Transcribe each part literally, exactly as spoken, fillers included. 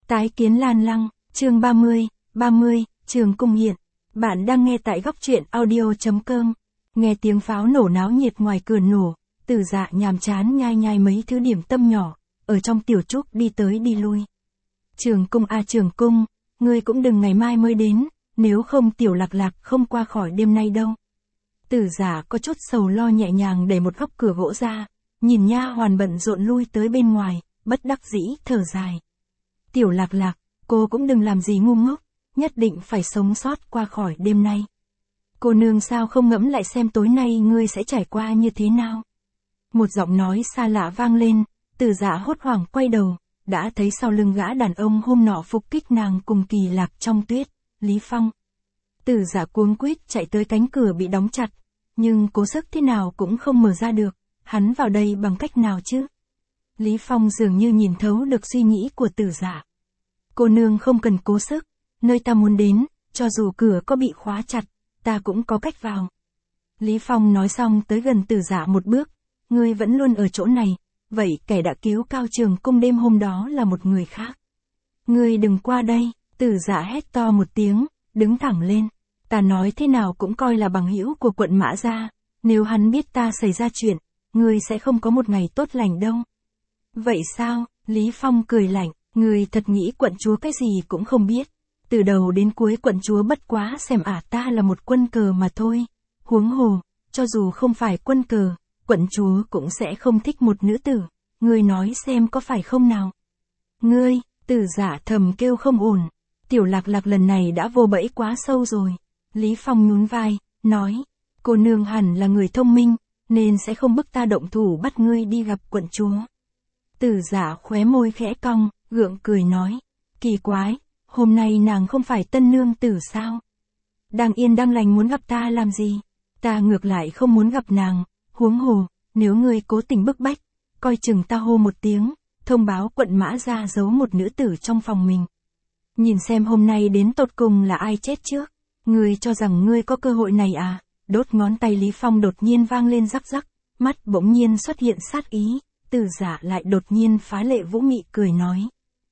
Tái kiến Lan Lăng, chương ba mươi, ba mươi, Trường Cung hiện. Bạn đang nghe tại góc truyện audio chấm com. Nghe tiếng pháo nổ náo nhiệt ngoài cửa nổ, Tử Dạ nhàm chán nhai nhai mấy thứ điểm tâm nhỏ, ở trong tiểu trúc đi tới đi lui. Trường Cung à Trường Cung, ngươi cũng đừng ngày mai mới đến, nếu không tiểu Lạc Lạc không qua khỏi đêm nay đâu. Tử Dạ có chút sầu lo nhẹ nhàng đẩy một góc cửa gỗ ra, nhìn nha hoàn bận rộn lui tới bên ngoài, bất đắc dĩ thở dài. Tiểu Lạc Lạc, cô cũng đừng làm gì ngu ngốc, nhất định phải sống sót qua khỏi đêm nay. Cô nương sao không ngẫm lại xem tối nay ngươi sẽ trải qua như thế nào? Một giọng nói xa lạ vang lên, Tử Dạ hốt hoảng quay đầu, đã thấy sau lưng gã đàn ông hôm nọ phục kích nàng cùng Kỳ Lạc trong tuyết, Lý Phong. Tử Dạ cuống quýt chạy tới cánh cửa bị đóng chặt, nhưng cố sức thế nào cũng không mở ra được, hắn vào đây bằng cách nào chứ? Lý Phong dường như nhìn thấu được suy nghĩ của Tử Dạ. Cô nương không cần cố sức, nơi ta muốn đến, cho dù cửa có bị khóa chặt, ta cũng có cách vào. Lý Phong nói xong tới gần Tử Dạ một bước, ngươi vẫn luôn ở chỗ này, vậy kẻ đã cứu Cao Trường Cung đêm hôm đó là một người khác. Ngươi đừng qua đây, Tử Dạ hét to một tiếng, đứng thẳng lên. Ta nói thế nào cũng coi là bằng hữu của quận Mã Gia, nếu hắn biết ta xảy ra chuyện, ngươi sẽ không có một ngày tốt lành đâu. Vậy sao? Lý Phong cười lạnh, ngươi thật nghĩ quận chúa cái gì cũng không biết. Từ đầu đến cuối quận chúa bất quá xem ả ta là một quân cờ mà thôi. Huống hồ, cho dù không phải quân cờ, quận chúa cũng sẽ không thích một nữ tử. Ngươi nói xem có phải không nào? Ngươi, Tử Dạ thầm kêu không ổn. Tiểu Lạc Lạc lần này đã vô bẫy quá sâu rồi. Lý Phong nhún vai, nói, cô nương hẳn là người thông minh, nên sẽ không bức ta động thủ bắt ngươi đi gặp quận chúa. Tử Dạ khóe môi khẽ cong, gượng cười nói, kỳ quái, hôm nay nàng không phải tân nương tử sao? Đang yên đang lành muốn gặp ta làm gì? Ta ngược lại không muốn gặp nàng, huống hồ, nếu ngươi cố tình bức bách, coi chừng ta hô một tiếng, thông báo quận Mã Gia giấu một nữ tử trong phòng mình. Nhìn xem hôm nay đến tột cùng là ai chết trước, ngươi cho rằng ngươi có cơ hội này à? Đốt ngón tay Lý Phong đột nhiên vang lên rắc rắc, mắt bỗng nhiên xuất hiện sát ý. Tử Dạ lại đột nhiên phá lệ vũ mị cười nói.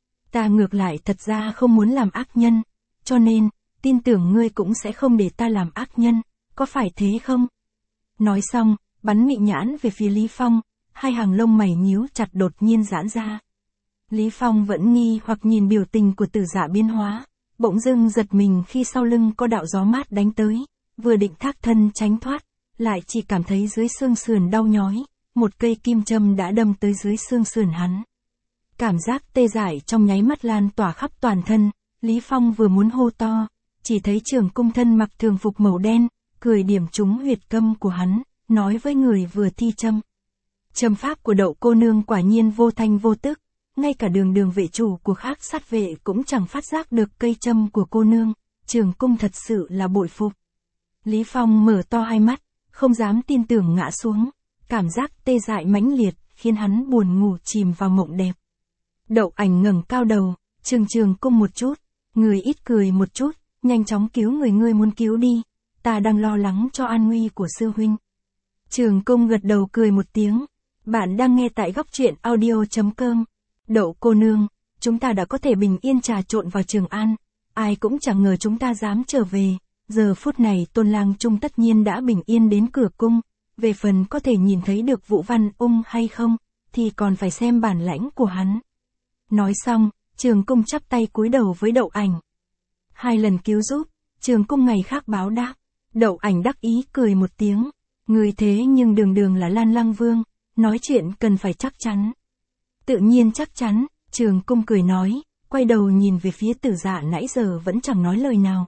Ta ngược lại thật ra không muốn làm ác nhân, cho nên, tin tưởng ngươi cũng sẽ không để ta làm ác nhân, có phải thế không? Nói xong, bắn mị nhãn về phía Lý Phong, hai hàng lông mày nhíu chặt đột nhiên giãn ra. Lý Phong vẫn nghi hoặc nhìn biểu tình của Tử Dạ biến hóa, bỗng dưng giật mình khi sau lưng có đạo gió mát đánh tới, vừa định thác thân tránh thoát, lại chỉ cảm thấy dưới xương sườn đau nhói. Một cây kim châm đã đâm tới dưới xương sườn hắn. Cảm giác tê dại trong nháy mắt lan tỏa khắp toàn thân, Lý Phong vừa muốn hô to, chỉ thấy Trường Cung thân mặc thường phục màu đen, cười điểm trúng huyệt câm của hắn, nói với người vừa thi châm. Châm pháp của Đậu cô nương quả nhiên vô thanh vô tức, ngay cả đường đường vệ chủ của khác sát vệ cũng chẳng phát giác được cây châm của cô nương, Trường Cung thật sự là bội phục. Lý Phong mở to hai mắt, không dám tin tưởng ngã xuống. Cảm giác tê dại mãnh liệt, khiến hắn buồn ngủ chìm vào mộng đẹp. Đậu Ảnh ngẩng cao đầu, Trường Trường Cung một chút, người ít cười một chút, nhanh chóng cứu người ngươi muốn cứu đi, ta đang lo lắng cho an nguy của sư huynh. Trường Cung gật đầu cười một tiếng, bạn đang nghe tại góc truyện audio chấm com. Đậu cô nương, chúng ta đã có thể bình yên trà trộn vào Trường An, ai cũng chẳng ngờ chúng ta dám trở về, giờ phút này Tôn Lang Trung tất nhiên đã bình yên đến cửa cung. Về phần có thể nhìn thấy được Vũ Văn Ung hay không, thì còn phải xem bản lãnh của hắn. Nói xong, Trường Cung chắp tay cúi đầu với Đậu Ảnh. Hai lần cứu giúp, Trường Cung ngày khác báo đáp. Đậu Ảnh đắc ý cười một tiếng. Người thế nhưng đường đường là Lan Lăng Vương, nói chuyện cần phải chắc chắn. Tự nhiên chắc chắn, Trường Cung cười nói, quay đầu nhìn về phía Tử Dạ nãy giờ vẫn chẳng nói lời nào.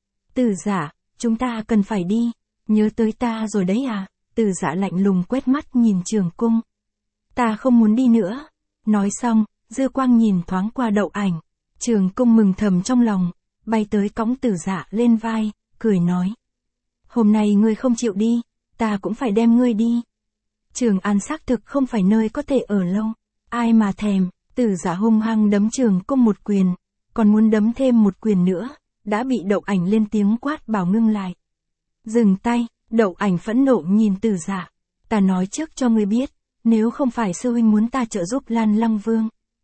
Tử Dạ, chúng ta cần phải đi, nhớ tới ta rồi đấy à? Tử Dạ lạnh lùng quét mắt nhìn Trường Cung. Ta không muốn đi nữa. Nói xong, dư quang nhìn thoáng qua Đậu Ảnh. Trường Cung mừng thầm trong lòng, bay tới cõng Tử Dạ lên vai, cười nói. Hôm nay ngươi không chịu đi, ta cũng phải đem ngươi đi. Trường An xác thực không phải nơi có thể ở lâu. Ai mà thèm, Tử Dạ hung hăng đấm Trường Cung một quyền, còn muốn đấm thêm một quyền nữa, đã bị Đậu Ảnh lên tiếng quát bảo ngưng lại. Dừng tay. Đậu Ảnh phẫn nộ nhìn Tử Dạ. Ta nói trước cho ngươi biết, nếu không phải sư huynh muốn ta trợ giúp Lan Lăng Vương,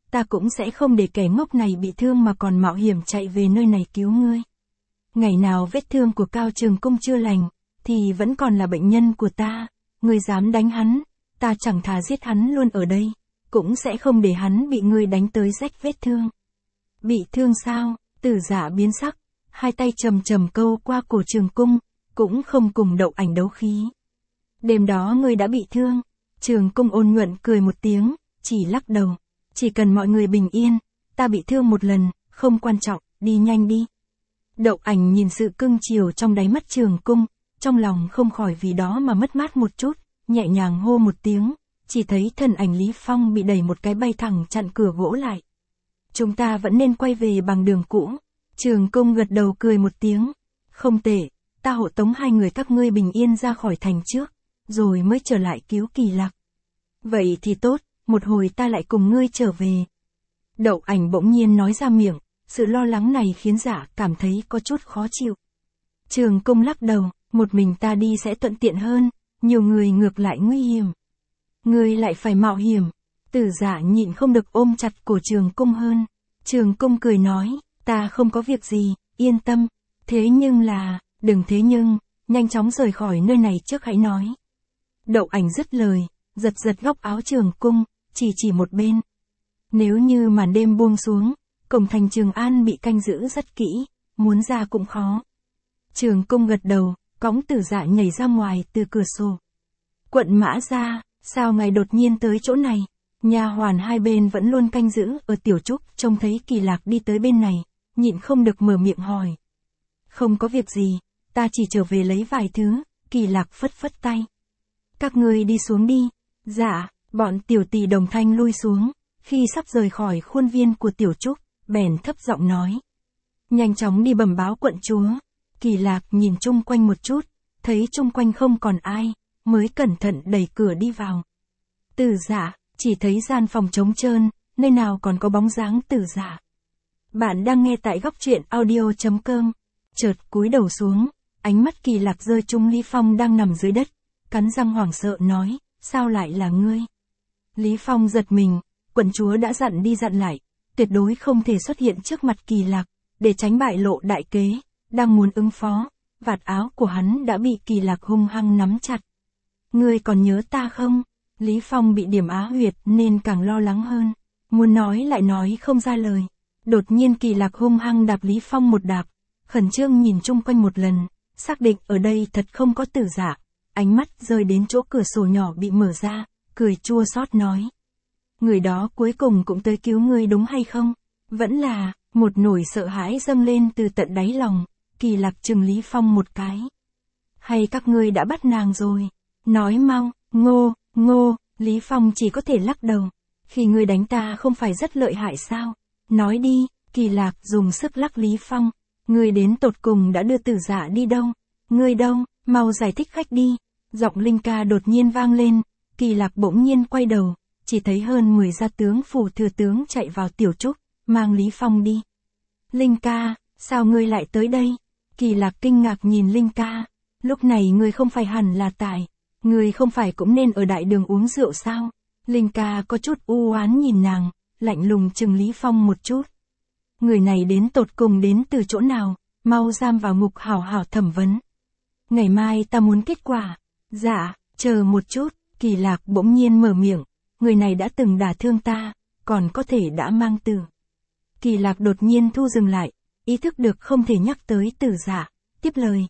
ta cũng sẽ không để kẻ ngốc này bị thương mà còn mạo hiểm chạy về nơi này cứu ngươi. Ngày nào vết thương của Cao Trường Cung chưa lành, thì vẫn còn là bệnh nhân của ta, ngươi dám đánh hắn, ta chẳng thà giết hắn luôn ở đây, cũng sẽ không để hắn bị ngươi đánh tới rách vết thương. Bị thương sao? Tử Dạ biến sắc, hai tay trầm trầm câu qua cổ Trường Cung, cũng không cùng Đậu Ảnh đấu khí. Đêm đó ngươi đã bị thương. Trường Cung ôn nhuận cười một tiếng, chỉ lắc đầu. Chỉ cần mọi người bình yên, ta bị thương một lần, không quan trọng, đi nhanh đi. Đậu Ảnh nhìn sự cưng chiều trong đáy mắt Trường Cung, trong lòng không khỏi vì đó mà mất mát một chút, nhẹ nhàng hô một tiếng, chỉ thấy thân ảnh Lý Phong bị đẩy một cái bay thẳng chặn cửa gỗ lại. Chúng ta vẫn nên quay về bằng đường cũ. Trường Cung gật đầu cười một tiếng. Không tệ, ta hộ tống hai người các ngươi bình yên ra khỏi thành trước, rồi mới trở lại cứu Kỳ Lạc. Vậy thì tốt, một hồi ta lại cùng ngươi trở về. Đậu Ảnh bỗng nhiên nói ra miệng, sự lo lắng này khiến Dạ cảm thấy có chút khó chịu. Trường Cung lắc đầu, một mình ta đi sẽ thuận tiện hơn, nhiều người ngược lại nguy hiểm. Ngươi lại phải mạo hiểm. Tử Dạ nhịn không được ôm chặt cổ Trường Cung hơn. Trường Cung cười nói, ta không có việc gì, yên tâm. Thế nhưng là, đừng thế nhưng, nhanh chóng rời khỏi nơi này trước hãy nói. Đậu Ảnh dứt lời, giật giật góc áo Trường Cung, chỉ chỉ một bên. Nếu như màn đêm buông xuống, cổng thành Trường An bị canh giữ rất kỹ, muốn ra cũng khó. Trường Cung gật đầu, cõng Tử Dạ nhảy ra ngoài từ cửa sổ. Quận Mã Gia, sao ngài đột nhiên tới chỗ này? Nha hoàn hai bên vẫn luôn canh giữ ở Tiểu Trúc, trông thấy Kỳ Lạc đi tới bên này, nhịn không được mở miệng hỏi. Không có việc gì, ta chỉ trở về lấy vài thứ. Kỳ Lạc phất phất tay. Các ngươi đi xuống đi. Dạ, bọn tiểu tỷ đồng thanh lui xuống, khi sắp rời khỏi khuôn viên của Tiểu Trúc, bèn thấp giọng nói. Nhanh chóng đi bẩm báo quận chúa. Kỳ Lạc nhìn chung quanh một chút, thấy chung quanh không còn ai, mới cẩn thận đẩy cửa đi vào. Tử Dạ, chỉ thấy gian phòng trống trơn, nơi nào còn có bóng dáng Tử Dạ. Bạn đang nghe tại góc truyện audio chấm com. Chợt cúi đầu xuống, ánh mắt Kỳ Lạc rơi trúng Lý Phong đang nằm dưới đất, cắn răng hoảng sợ nói, sao lại là ngươi? Lý Phong giật mình, quận chúa đã dặn đi dặn lại, tuyệt đối không thể xuất hiện trước mặt Kỳ Lạc, để tránh bại lộ đại kế, đang muốn ứng phó, vạt áo của hắn đã bị Kỳ Lạc hung hăng nắm chặt. Ngươi còn nhớ ta không? Lý Phong bị điểm á huyệt nên càng lo lắng hơn, muốn nói lại nói không ra lời. Đột nhiên Kỳ Lạc hung hăng đạp Lý Phong một đạp, khẩn trương nhìn chung quanh một lần, xác định ở đây thật không có Tử Dạ, ánh mắt rơi đến chỗ cửa sổ nhỏ bị mở ra, cười chua xót nói. Người đó cuối cùng cũng tới cứu ngươi đúng hay không? Vẫn là, một nỗi sợ hãi dâng lên từ tận đáy lòng, Kỳ Lạc trừng Lý Phong một cái. Hay các ngươi đã bắt nàng rồi? Nói mau, ngô, ngô, Lý Phong chỉ có thể lắc đầu. Khi ngươi đánh ta không phải rất lợi hại sao? Nói đi, Kỳ Lạc dùng sức lắc Lý Phong. Ngươi đến tột cùng đã đưa Tử Dạ đi đâu? Ngươi đâu, mau giải thích khách đi. Giọng Linh Ca đột nhiên vang lên, Kỳ Lạc bỗng nhiên quay đầu, chỉ thấy hơn mười gia tướng phủ thừa tướng chạy vào Tiểu Trúc, mang Lý Phong đi. Linh Ca, sao ngươi lại tới đây? Kỳ Lạc kinh ngạc nhìn Linh Ca, lúc này ngươi không phải hẳn là tại, ngươi không phải cũng nên ở đại đường uống rượu sao? Linh Ca có chút u oán nhìn nàng, lạnh lùng trừng Lý Phong một chút. Người này đến tột cùng đến từ chỗ nào, mau giam vào ngục hảo hảo thẩm vấn. Ngày mai ta muốn kết quả. Dạ, chờ một chút, Kỳ Lạc bỗng nhiên mở miệng, người này đã từng đả thương ta, còn có thể đã mang tử. Kỳ Lạc đột nhiên thu dừng lại, ý thức được không thể nhắc tới Tử Dạ, tiếp lời.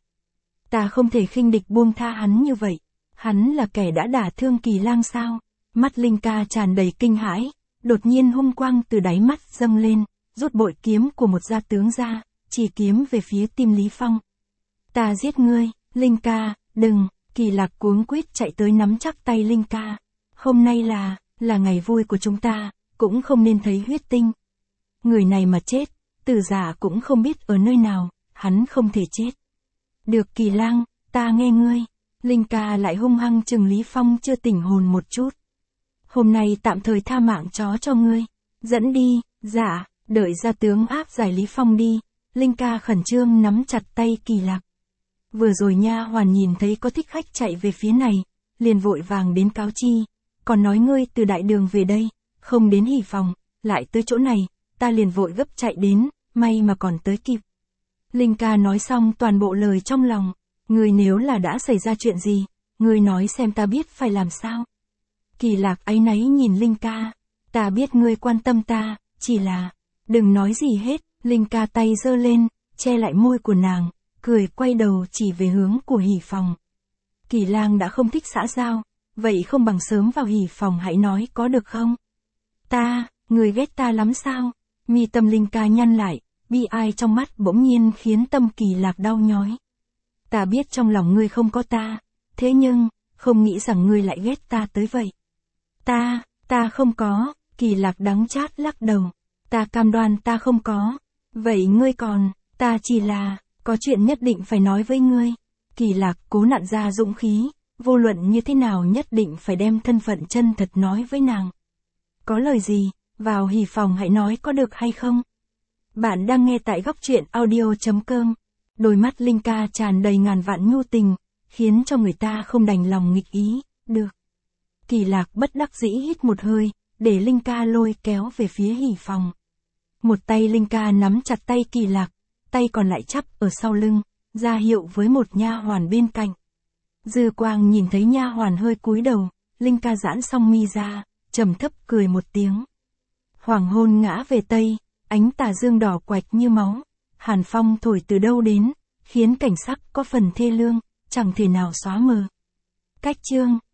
Ta không thể khinh địch buông tha hắn như vậy, hắn là kẻ đã đả thương Kỳ Lang sao? Mắt Linh Ca tràn đầy kinh hãi, đột nhiên hung quang từ đáy mắt dâng lên, rút bội kiếm của một gia tướng ra, chỉ kiếm về phía tim Lý Phong. Ta giết ngươi, Linh Ca, đừng. Kỳ Lạc cuống quýt chạy tới nắm chắc tay Linh Ca. Hôm nay là, là ngày vui của chúng ta, cũng không nên thấy huyết tinh. Người này mà chết, Tử Dạ cũng không biết ở nơi nào, hắn không thể chết. Được Kỳ Lang, ta nghe ngươi. Linh Ca lại hung hăng trừng Lý Phong chưa tỉnh hồn một chút. Hôm nay tạm thời tha mạng chó cho ngươi. Dẫn đi, dạ, đợi gia tướng áp giải Lý Phong đi. Linh Ca khẩn trương nắm chặt tay Kỳ Lạc. Vừa rồi nha hoàn nhìn thấy có thích khách chạy về phía này, liền vội vàng đến cáo chi, còn nói ngươi từ đại đường về đây, không đến hỉ phòng, lại tới chỗ này, ta liền vội gấp chạy đến, may mà còn tới kịp. Linh ca nói xong toàn bộ lời trong lòng, ngươi nếu là đã xảy ra chuyện gì, ngươi nói xem ta biết phải làm sao. Kỳ Lạc áy náy nhìn Linh ca, ta biết ngươi quan tâm ta, chỉ là, đừng nói gì hết. Linh ca tay giơ lên, che lại môi của nàng, cười quay đầu chỉ về hướng của hỉ phòng. Kỳ Lang đã không thích xã giao, vậy không bằng sớm vào hỉ phòng hãy nói có được không? Ta, người ghét ta lắm sao? Mi tâm Linh ca nhăn lại, bi ai trong mắt bỗng nhiên khiến tâm Kỳ Lạc đau nhói. Ta biết trong lòng ngươi không có ta, thế nhưng, không nghĩ rằng ngươi lại ghét ta tới vậy. Ta, ta không có, Kỳ Lạc đắng chát lắc đầu. Ta cam đoan ta không có. Vậy ngươi còn, ta chỉ là, có chuyện nhất định phải nói với ngươi. Kỳ Lạc cố nặn ra dũng khí, vô luận như thế nào nhất định phải đem thân phận chân thật nói với nàng. Có lời gì, vào hỉ phòng hãy nói có được hay không? Bạn đang nghe tại góc truyện audio chấm com. Đôi mắt Linh ca tràn đầy ngàn vạn nhu tình, khiến cho người ta không đành lòng nghịch ý, được. Kỳ Lạc bất đắc dĩ hít một hơi, để Linh ca lôi kéo về phía hỉ phòng. Một tay Linh ca nắm chặt tay Kỳ Lạc, tay còn lại chắp ở sau lưng, ra hiệu với một nha hoàn bên cạnh. Dư Quang nhìn thấy nha hoàn hơi cúi đầu, Linh ca giãn xong mi ra, trầm thấp cười một tiếng. Hoàng hôn ngã về tây, ánh tà dương đỏ quạch như máu, hàn phong thổi từ đâu đến, khiến cảnh sắc có phần thê lương, chẳng thể nào xóa mờ. Cách chương